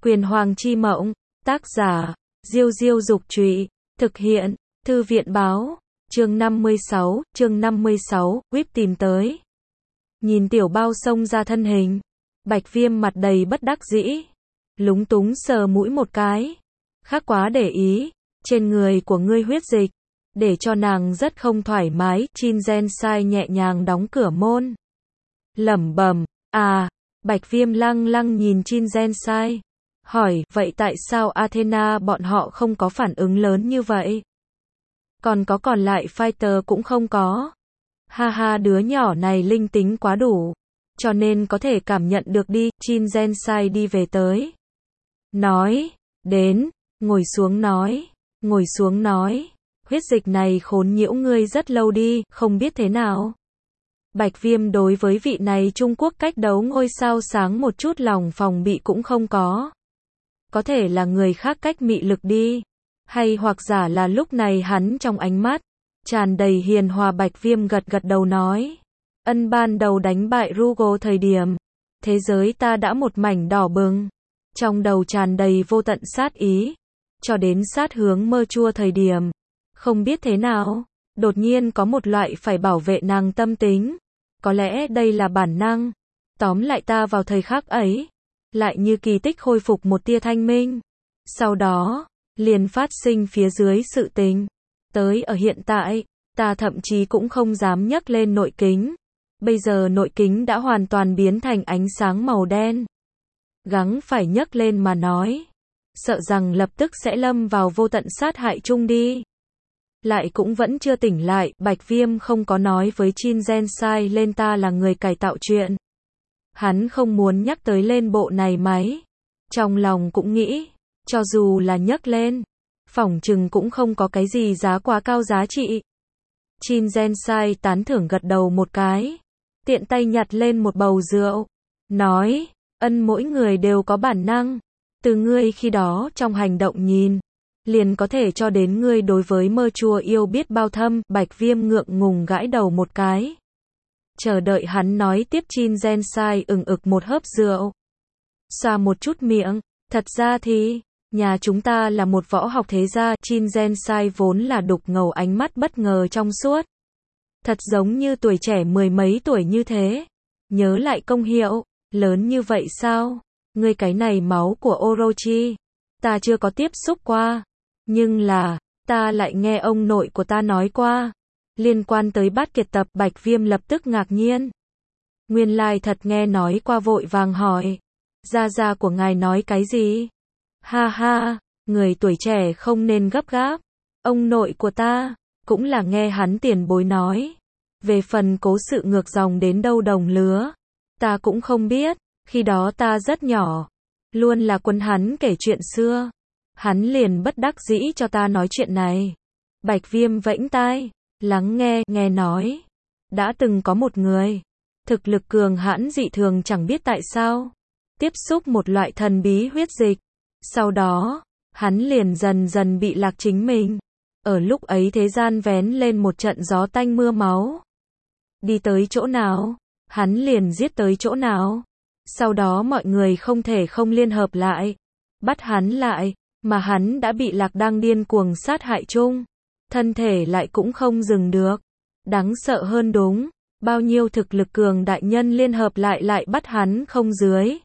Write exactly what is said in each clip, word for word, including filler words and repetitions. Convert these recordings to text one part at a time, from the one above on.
Quyền Hoàng chi mộng, tác giả, Diêu Diêu Dục Trụy, thực hiện, Thư viện Báo, chương năm mươi sáu, chương năm mươi sáu, whip tìm tới. Nhìn tiểu bao xông ra thân hình, Bạch Viêm mặt đầy bất đắc dĩ, lúng túng sờ mũi một cái. Khác quá để ý, trên người của ngươi huyết dịch, để cho nàng rất không thoải mái. Chin Gen Sai nhẹ nhàng đóng cửa môn, lẩm bẩm, à, Bạch Viêm lăng lăng nhìn Chin Gen Sai, hỏi, vậy tại sao Athena bọn họ không có phản ứng lớn như vậy? Còn có còn lại fighter cũng không có. Ha ha, đứa nhỏ này linh tính quá đủ, cho nên có thể cảm nhận được đi. Chin Gen Sai đi về tới, nói, đến, ngồi xuống nói, ngồi xuống nói, huyết dịch này khốn nhiễu ngươi rất lâu đi, không biết thế nào. Bạch Viêm đối với vị này Trung Quốc cách đấu ngôi sao sáng một chút lòng phòng bị cũng không có. Có thể là người khác cách mị lực đi, hay hoặc giả là lúc này hắn trong ánh mắt tràn đầy hiền hòa. Bạch Viêm gật gật đầu nói, ân, ban đầu đánh bại Rugo thời điểm, thế giới ta đã một mảnh đỏ bừng, trong đầu tràn đầy vô tận sát ý, cho đến sát hướng mơ chua thời điểm, không biết thế nào, đột nhiên có một loại phải bảo vệ nàng tâm tính, có lẽ đây là bản năng. Tóm lại ta vào thời khắc ấy, lại như kỳ tích khôi phục một tia thanh minh. Sau đó, liền phát sinh phía dưới sự tình. Tới ở hiện tại, ta thậm chí cũng không dám nhấc lên nội kính. Bây giờ nội kính đã hoàn toàn biến thành ánh sáng màu đen. Gắng phải nhấc lên mà nói, sợ rằng lập tức sẽ lâm vào vô tận sát hại chung đi. Lại cũng vẫn chưa tỉnh lại, Bạch Viêm không có nói với Chin Gen Sai lên ta là người cải tạo chuyện. Hắn không muốn nhắc tới lên bộ này máy. Trong lòng cũng nghĩ, cho dù là nhắc lên, phỏng chừng cũng không có cái gì giá quá cao giá trị. Chin Gen Sai tán thưởng gật đầu một cái, tiện tay nhặt lên một bầu rượu, nói, ân, mỗi người đều có bản năng, từ ngươi khi đó trong hành động nhìn, liền có thể cho đến ngươi đối với mơ chua yêu biết bao thâm. Bạch Viêm ngượng ngùng gãi đầu một cái, chờ đợi hắn nói tiếp. Chin Gen Sai ừng ực một hớp rượu, xoa một chút miệng, thật ra thì, nhà chúng ta là một võ học thế gia. Chin Gen Sai vốn là đục ngầu, ánh mắt bất ngờ trong suốt, thật giống như tuổi trẻ mười mấy tuổi như thế. Nhớ lại công hiệu, lớn như vậy sao? Ngươi cái này máu của Orochi, ta chưa có tiếp xúc qua, nhưng là, ta lại nghe ông nội của ta nói qua, liên quan tới Bát Kiệt tập. Bạch Viêm lập tức ngạc nhiên, nguyên lai thật nghe nói qua, vội vàng hỏi, gia gia của ngài nói cái gì? Ha ha, người tuổi trẻ không nên gấp gáp, ông nội của ta, cũng là nghe hắn tiền bối nói, về phần cố sự ngược dòng đến đâu đồng lứa, ta cũng không biết, khi đó ta rất nhỏ, luôn là quân hắn kể chuyện xưa, hắn liền bất đắc dĩ cho ta nói chuyện này. Bạch Viêm vẫy tai, lắng nghe, nghe nói, đã từng có một người, thực lực cường hãn dị thường, chẳng biết tại sao, tiếp xúc một loại thần bí huyết dịch, sau đó, hắn liền dần dần bị lạc chính mình. Ở lúc ấy thế gian vén lên một trận gió tanh mưa máu. Đi tới chỗ nào, hắn liền giết tới chỗ nào. Sau đó mọi người không thể không liên hợp lại, bắt hắn lại, mà hắn đã bị lạc đang điên cuồng sát hại chung. Thân thể lại cũng không dừng được. Đáng sợ hơn đúng, bao nhiêu thực lực cường đại nhân liên hợp lại lại bắt hắn không dưới.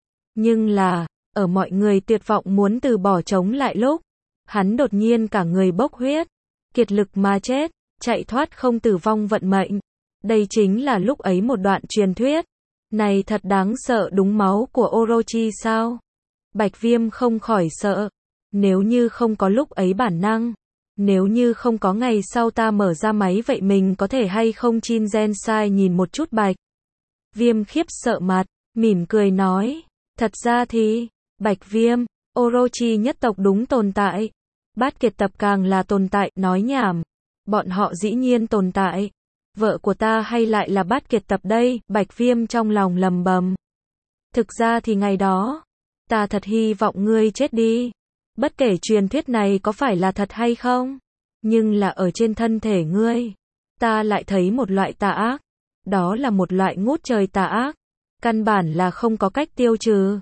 Nhưng là, ở mọi người tuyệt vọng muốn từ bỏ chống lại lúc, hắn đột nhiên cả người bốc huyết, kiệt lực mà chết, chạy thoát không tử vong vận mệnh. Đây chính là lúc ấy một đoạn truyền thuyết. Này thật đáng sợ, đúng máu của Orochi sao? Bạch Viêm không khỏi sợ. Nếu như không có lúc ấy bản năng, nếu như không có ngày sau ta mở ra máy, vậy mình có thể hay không? Chin Gen Sai nhìn một chút Bạch Viêm khiếp sợ mặt, mỉm cười nói, thật ra thì, Bạch Viêm, Orochi nhất tộc đúng tồn tại, Bát Kiệt tập càng là tồn tại. Nói nhảm, bọn họ dĩ nhiên tồn tại, vợ của ta hay lại là Bát Kiệt tập đây? Bạch Viêm trong lòng lầm bầm, thực ra thì ngày đó, ta thật hy vọng ngươi chết đi, bất kể truyền thuyết này có phải là thật hay không, nhưng là ở trên thân thể ngươi, ta lại thấy một loại tà ác, đó là một loại ngút trời tà ác, căn bản là không có cách tiêu trừ.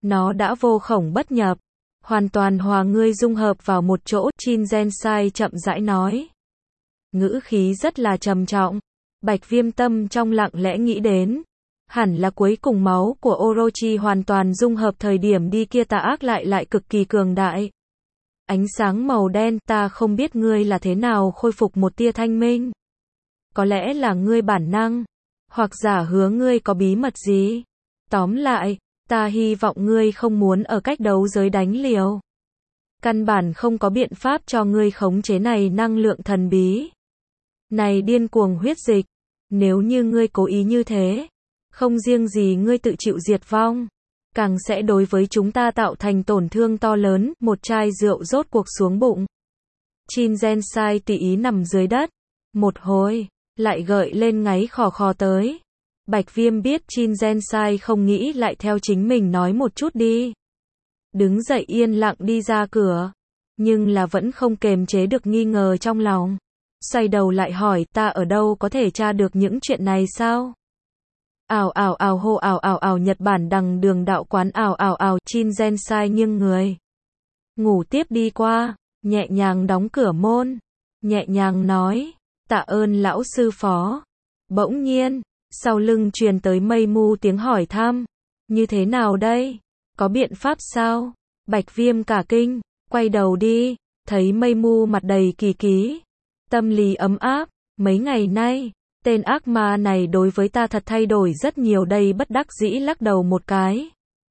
Nó đã vô khổng bất nhập, hoàn toàn hòa ngươi dung hợp vào một chỗ, Chin Gensai chậm rãi nói. Ngữ khí rất là trầm trọng. Bạch Viêm tâm trong lặng lẽ nghĩ đến, hẳn là cuối cùng máu của Orochi hoàn toàn dung hợp thời điểm đi kia tà ác lại lại cực kỳ cường đại. Ánh sáng màu đen, ta không biết ngươi là thế nào khôi phục một tia thanh minh. Có lẽ là ngươi bản năng, hoặc giả hứa ngươi có bí mật gì. Tóm lại, ta hy vọng ngươi không muốn ở cách đấu giới đánh liều. Căn bản không có biện pháp cho ngươi khống chế này năng lượng thần bí. Này điên cuồng huyết dịch, nếu như ngươi cố ý như thế, không riêng gì ngươi tự chịu diệt vong, càng sẽ đối với chúng ta tạo thành tổn thương to lớn. Một chai rượu rốt cuộc xuống bụng. Chin Gensai tùy ý nằm dưới đất, một hồi, lại gợi lên ngáy khò khò tới. Bạch Viêm biết Chin Gensai không nghĩ lại theo chính mình nói một chút đi. Đứng dậy yên lặng đi ra cửa, nhưng là vẫn không kềm chế được nghi ngờ trong lòng. Xoay đầu lại hỏi, ta ở đâu có thể tra được những chuyện này sao? Ào ào ào hô ào ào ào Nhật Bản đằng đường đạo quán ào ào ào Chin Gensai nghiêng người. Ngủ tiếp đi qua, nhẹ nhàng đóng cửa môn, nhẹ nhàng nói, tạ ơn lão sư phó. Bỗng nhiên, sau lưng truyền tới mây mu tiếng hỏi thăm, như thế nào đây? Có biện pháp sao? Bạch Viêm cả kinh, quay đầu đi, thấy mây mu mặt đầy kỳ ký. Tâm lý ấm áp, mấy ngày nay, tên ác ma này đối với ta thật thay đổi rất nhiều đây bất đắc dĩ lắc đầu một cái.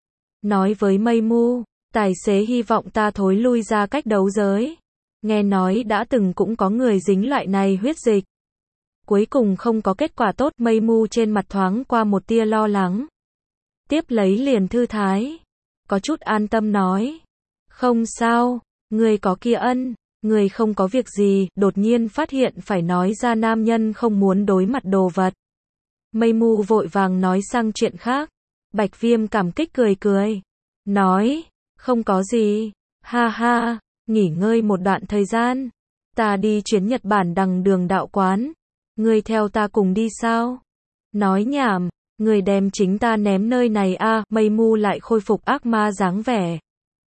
Nói với mây mu, tài xế hy vọng ta thối lui ra cách đấu giới. Nghe nói đã từng cũng có người dính loại này huyết dịch. Cuối cùng không có kết quả tốt, mây mu trên mặt thoáng qua một tia lo lắng. Tiếp lấy liền thư thái, có chút an tâm nói. Không sao, người có kia ân. Người không có việc gì, đột nhiên phát hiện phải nói ra nam nhân không muốn đối mặt đồ vật. Mây mu vội vàng nói sang chuyện khác. Bạch Viêm cảm kích cười cười. Nói, không có gì, ha ha, nghỉ ngơi một đoạn thời gian. Ta đi chuyến Nhật Bản đằng đường đạo quán. Ngươi theo ta cùng đi sao? Nói nhảm, người đem chính ta ném nơi này a. À, mây mu lại khôi phục ác ma dáng vẻ.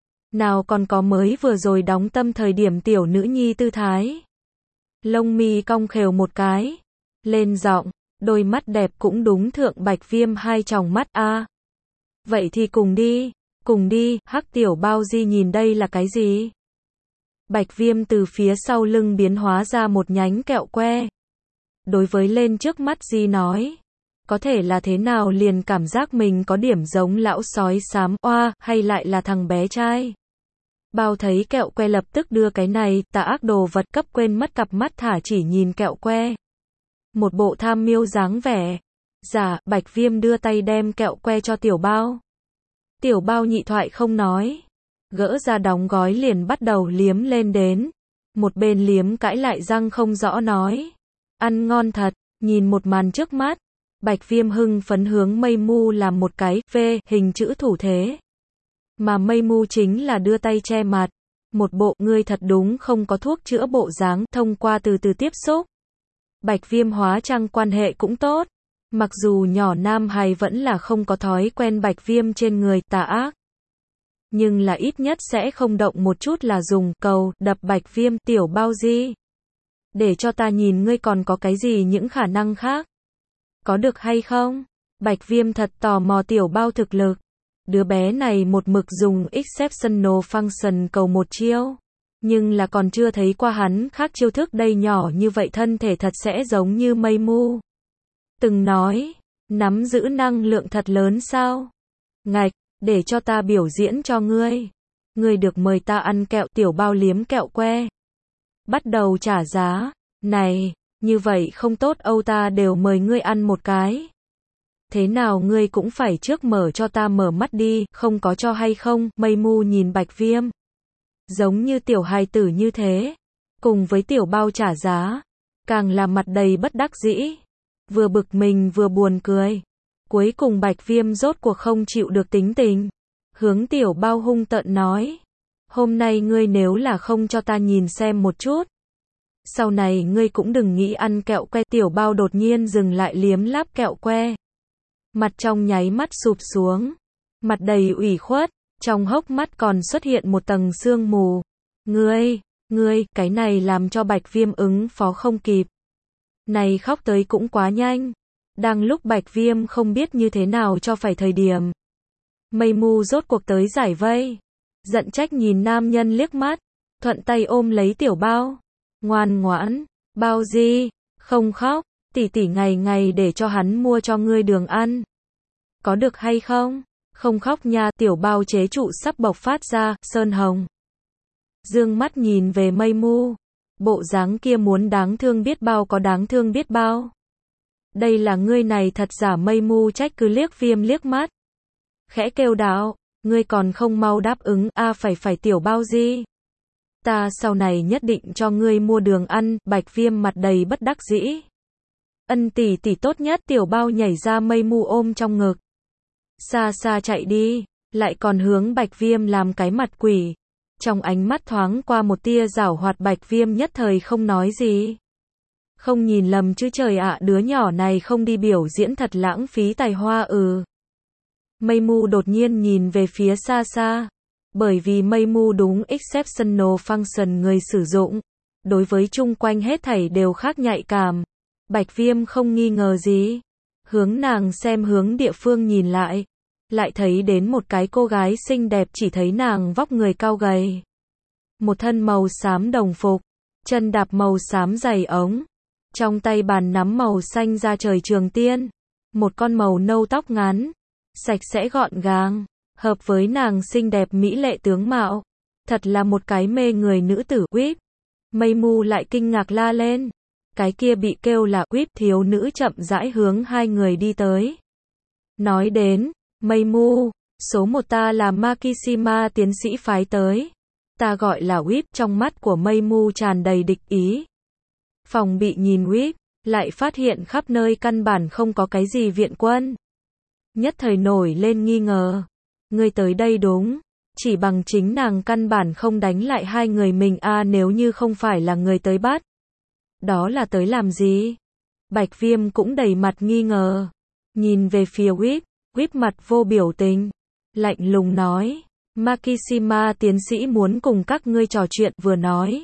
Nào còn có mới vừa rồi đóng tâm thời điểm tiểu nữ nhi tư thái. Lông mi cong khều một cái, lên giọng, đôi mắt đẹp cũng đúng thượng Bạch Viêm hai tròng mắt a. À. Vậy thì cùng đi, cùng đi, hắc tiểu bao di nhìn đây là cái gì? Bạch Viêm từ phía sau lưng biến hóa ra một nhánh kẹo que. Đối với lên trước mắt di nói, có thể là thế nào liền cảm giác mình có điểm giống lão sói xám oa, hay lại là thằng bé trai. Bao thấy kẹo que lập tức đưa cái này, tà ác đồ vật cấp quên mất cặp mắt thả chỉ nhìn kẹo que. Một bộ tham miêu dáng vẻ. Dạ, Bạch Viêm đưa tay đem kẹo que cho tiểu bao. Tiểu bao nhị thoại không nói. Gỡ ra đóng gói liền bắt đầu liếm lên đến. Một bên liếm cãi lại răng không rõ nói. Ăn ngon thật, nhìn một màn trước mắt. Bạch Viêm hưng phấn hướng mây mu làm một cái V hình chữ thủ thế. Mà mây mu chính là đưa tay che mặt. Một bộ ngươi thật đúng không có thuốc chữa bộ dáng. Thông qua từ từ tiếp xúc, Bạch Viêm hóa trang quan hệ cũng tốt. Mặc dù nhỏ nam hài vẫn là không có thói quen Bạch Viêm trên người tà ác, nhưng là ít nhất sẽ không động một chút là dùng cầu đập Bạch Viêm. Tiểu bao di, để cho ta nhìn ngươi còn có cái gì những khả năng khác. Có được hay không? Bạch Viêm thật tò mò tiểu bao thực lực. Đứa bé này một mực dùng exceptional function cầu một chiêu, nhưng là còn chưa thấy qua hắn khác chiêu thức đây. Nhỏ như vậy thân thể thật sẽ giống như mây mu từng nói, nắm giữ năng lượng thật lớn sao? Ngạch, để cho ta biểu diễn cho ngươi. Ngươi được mời ta ăn kẹo. Tiểu bao liếm kẹo que, bắt đầu trả giá. Này, như vậy không tốt Âu, ta đều mời ngươi ăn một cái. Thế nào ngươi cũng phải trước mở cho ta mở mắt đi, không có cho hay không? Mây mu nhìn Bạch Viêm, giống như tiểu hài tử như thế, cùng với tiểu bao trả giá, càng là mặt đầy bất đắc dĩ, vừa bực mình vừa buồn cười. Cuối cùng Bạch Viêm rốt cuộc không chịu được tính tình, hướng tiểu bao hung tợn nói, hôm nay ngươi nếu là không cho ta nhìn xem một chút, sau này ngươi cũng đừng nghĩ ăn kẹo que. Tiểu bao đột nhiên dừng lại liếm láp kẹo que, mặt trong nháy mắt sụp xuống, mặt đầy ủy khuất, trong hốc mắt còn xuất hiện một tầng sương mù. Ngươi, ngươi, cái này làm cho Bạch Viêm ứng phó không kịp. Này khóc tới cũng quá nhanh. Đang lúc Bạch Viêm không biết như thế nào cho phải thời điểm. Mây Mu rốt cuộc tới giải vây. Giận trách nhìn nam nhân liếc mắt, thuận tay ôm lấy Tiểu Bao. Ngoan ngoãn, Bao Di, không khóc, tỷ tỷ ngày ngày để cho hắn mua cho ngươi đường ăn. Có được hay không? Không khóc nha. Tiểu Bao chế trụ sắp bộc phát ra, sơn hồng. Dương mắt nhìn về Mây Mu. Bộ dáng kia muốn đáng thương biết bao có đáng thương biết bao. Đây là ngươi này thật giả. Mây Mu trách cứ liếc Viêm liếc mắt. Khẽ kêu đạo, ngươi còn không mau đáp ứng, a à, phải phải Tiểu Bao Di. Ta sau này nhất định cho ngươi mua đường ăn. Bạch Viêm mặt đầy bất đắc dĩ. Ân tỷ tỷ tốt nhất. Tiểu Bao nhảy ra Mây Mu ôm trong ngực. Xa xa chạy đi, lại còn hướng Bạch Viêm làm cái mặt quỷ. Trong ánh mắt thoáng qua một tia giảo hoạt. Bạch Viêm nhất thời không nói gì. Không nhìn lầm chứ trời ạ, đứa nhỏ này không đi biểu diễn thật lãng phí tài hoa. Ừ. Mây Mu đột nhiên nhìn về phía xa xa. Bởi vì Mây Mu đúng exceptional function người sử dụng. Đối với chung quanh hết thảy đều khác nhạy cảm. Bạch Viêm không nghi ngờ gì. Hướng nàng xem hướng địa phương nhìn lại. Lại thấy đến một cái cô gái xinh đẹp, chỉ thấy nàng vóc người cao gầy. Một thân màu xám đồng phục. Chân đạp màu xám giày ống. Trong tay bàn nắm màu xanh da trời trường tiên. Một con màu nâu tóc ngắn. Sạch sẽ gọn gàng. Hợp với nàng xinh đẹp mỹ lệ tướng mạo. Thật là một cái mê người nữ tử. Whip. Mây Mu lại kinh ngạc la lên. Cái kia bị kêu là Whip thiếu nữ chậm rãi hướng hai người đi tới. Nói đến, Mây Mu, số một ta là Makishima tiến sĩ phái tới. Ta gọi là Whip. Trong mắt của Mây Mu tràn đầy địch ý. Phòng bị nhìn Whip, lại phát hiện khắp nơi căn bản không có cái gì viện quân. Nhất thời nổi lên nghi ngờ. Ngươi tới đây đúng. Chỉ bằng chính nàng căn bản không đánh lại hai người mình a à, nếu như không phải là người tới bắt. Đó là tới làm gì? Bạch Viêm cũng đầy mặt nghi ngờ. Nhìn về phía Whip, Whip mặt vô biểu tình. Lạnh lùng nói. Makishima tiến sĩ muốn cùng các ngươi trò chuyện. Vừa nói.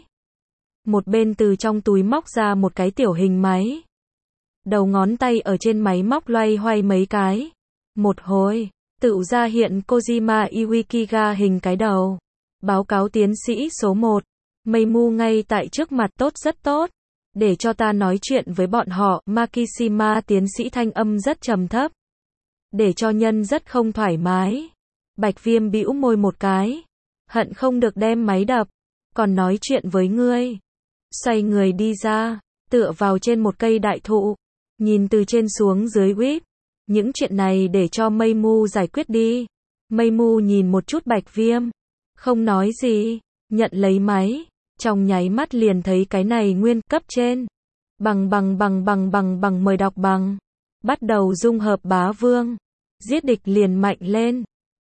Một bên từ trong túi móc ra một cái tiểu hình máy. Đầu ngón tay ở trên máy móc loay hoay mấy cái. Một hồi, tự ra hiện Kojima Iwikiga hình cái đầu. Báo cáo tiến sĩ số một. Mây Mu ngay tại trước mặt. Tốt, rất tốt. Để cho ta nói chuyện với bọn họ. Makishima tiến sĩ thanh âm rất trầm thấp. Để cho nhân rất không thoải mái. Bạch Viêm bĩu môi một cái. Hận không được đem máy đập. Còn nói chuyện với ngươi. Xoay người đi ra. Tựa vào trên một cây đại thụ. Nhìn từ trên xuống dưới Whip. Những chuyện này để cho Mây Mu giải quyết đi. Mây Mu nhìn một chút Bạch Viêm. Không nói gì. Nhận lấy máy. Trong nháy mắt liền thấy cái này nguyên cấp trên. Bằng bằng bằng bằng bằng bằng mời đọc bằng. Bắt đầu dung hợp bá vương. Giết địch liền mạnh lên.